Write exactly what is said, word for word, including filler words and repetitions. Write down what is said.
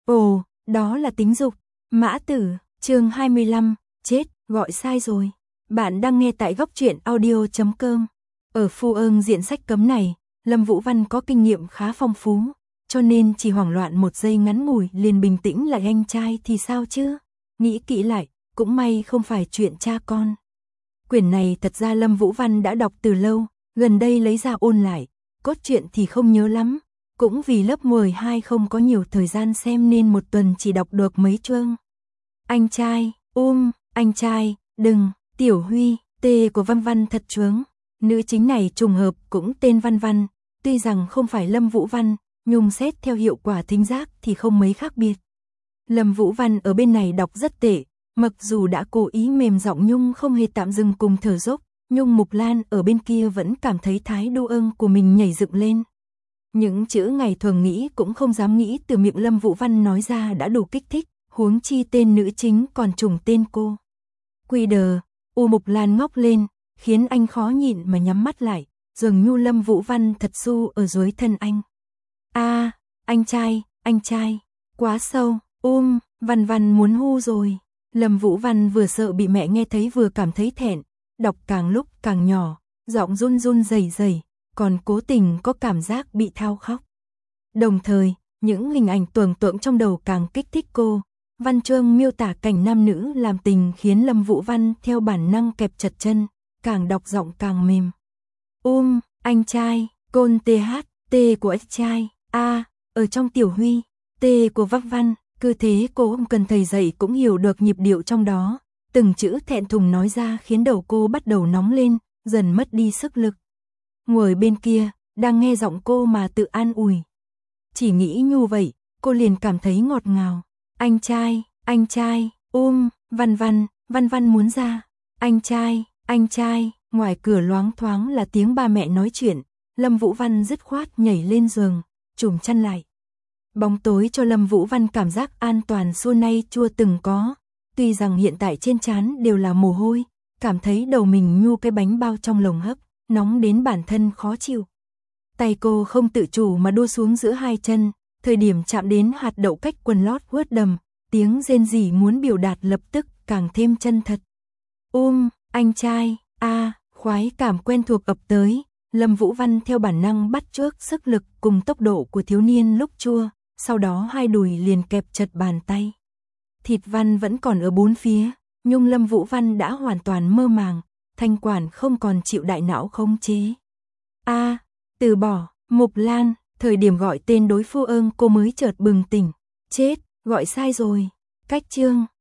Ồ, đó là tính dục. Mã Tử, chương hai mươi lăm, chết, gọi sai rồi. Bạn đang nghe tại góc truyện audio chấm com. Ở phu ương diện sách cấm này, Lâm Vũ Văn có kinh nghiệm khá phong phú, cho nên chỉ hoảng loạn một giây ngắn ngủi liền bình tĩnh lại. Anh trai thì sao chứ? Nghĩ kỹ lại, cũng may không phải chuyện cha con. Quyển này thật ra Lâm Vũ Văn đã đọc từ lâu, gần đây lấy ra ôn lại, cốt truyện thì không nhớ lắm. Cũng vì lớp mười hai không có nhiều thời gian xem nên một tuần chỉ đọc được mấy chương. Anh trai, um, anh trai, đừng, Tiểu Huy, tê của Văn Văn thật chướng. Nữ chính này trùng hợp cũng tên Văn Văn, tuy rằng không phải Lâm Vũ Văn, nhưng xét theo hiệu quả thính giác thì không mấy khác biệt. Lâm Vũ Văn ở bên này đọc rất tệ, mặc dù đã cố ý mềm giọng nhưng không hề tạm dừng cùng thở dốc, nhưng Mục Lan ở bên kia vẫn cảm thấy thái độ ưng của mình nhảy dựng lên. Những chữ ngày thường nghĩ cũng không dám nghĩ từ miệng Lâm Vũ Văn nói ra đã đủ kích thích, huống chi tên nữ chính còn trùng tên cô. Quy đờ, U Mục Lan ngóc lên, khiến anh khó nhịn mà nhắm mắt lại, dường như Lâm Vũ Văn thật su ở dưới thân anh. A, à, anh trai, anh trai, quá sâu, um, Văn Văn muốn hu rồi. Lâm Vũ Văn vừa sợ bị mẹ nghe thấy vừa cảm thấy thẹn, đọc càng lúc càng nhỏ, giọng run run rẩy rẩy, còn cố tình có cảm giác bị thao khóc. Đồng thời, những hình ảnh tưởng tượng trong đầu càng kích thích cô. Văn chương miêu tả cảnh nam nữ làm tình khiến Lâm Vũ Văn theo bản năng kẹp chặt chân, càng đọc giọng càng mềm. Um, anh trai, côn th, t của anh trai, a, ở trong Tiểu Huy, t của Văn Văn, cứ thế cô không cần thầy dạy cũng hiểu được nhịp điệu trong đó. Từng chữ thẹn thùng nói ra khiến đầu cô bắt đầu nóng lên, dần mất đi sức lực. Ngồi bên kia, đang nghe giọng cô mà tự an ủi. Chỉ nghĩ như vậy, cô liền cảm thấy ngọt ngào. Anh trai, anh trai, um, Văn Văn, Văn Văn muốn ra. Anh trai, anh trai, ngoài cửa loáng thoáng là tiếng ba mẹ nói chuyện. Lâm Vũ Văn dứt khoát nhảy lên giường, trùm chăn lại. Bóng tối cho Lâm Vũ Văn cảm giác an toàn xưa nay chưa từng có. Tuy rằng hiện tại trên trán đều là mồ hôi, cảm thấy đầu mình như cái bánh bao trong lồng hấp, nóng đến bản thân khó chịu. Tay cô không tự chủ mà đua xuống giữa hai chân, thời điểm chạm đến hạt đậu cách quần lót huốt đầm, tiếng rên rỉ muốn biểu đạt lập tức càng thêm chân thật. Um, anh trai, a, à, khoái cảm quen thuộc ập tới, Lâm Vũ Văn theo bản năng bắt chước sức lực cùng tốc độ của thiếu niên lúc chua, sau đó hai đùi liền kẹp chặt bàn tay. Thịt Văn vẫn còn ở bốn phía, nhưng Lâm Vũ Văn đã hoàn toàn mơ màng, thanh quản không còn chịu đại não khống chế. A, à, từ bỏ, Mục Lan, thời điểm gọi tên đối phương ương cô mới chợt bừng tỉnh. Chết, gọi sai rồi. Cách chương,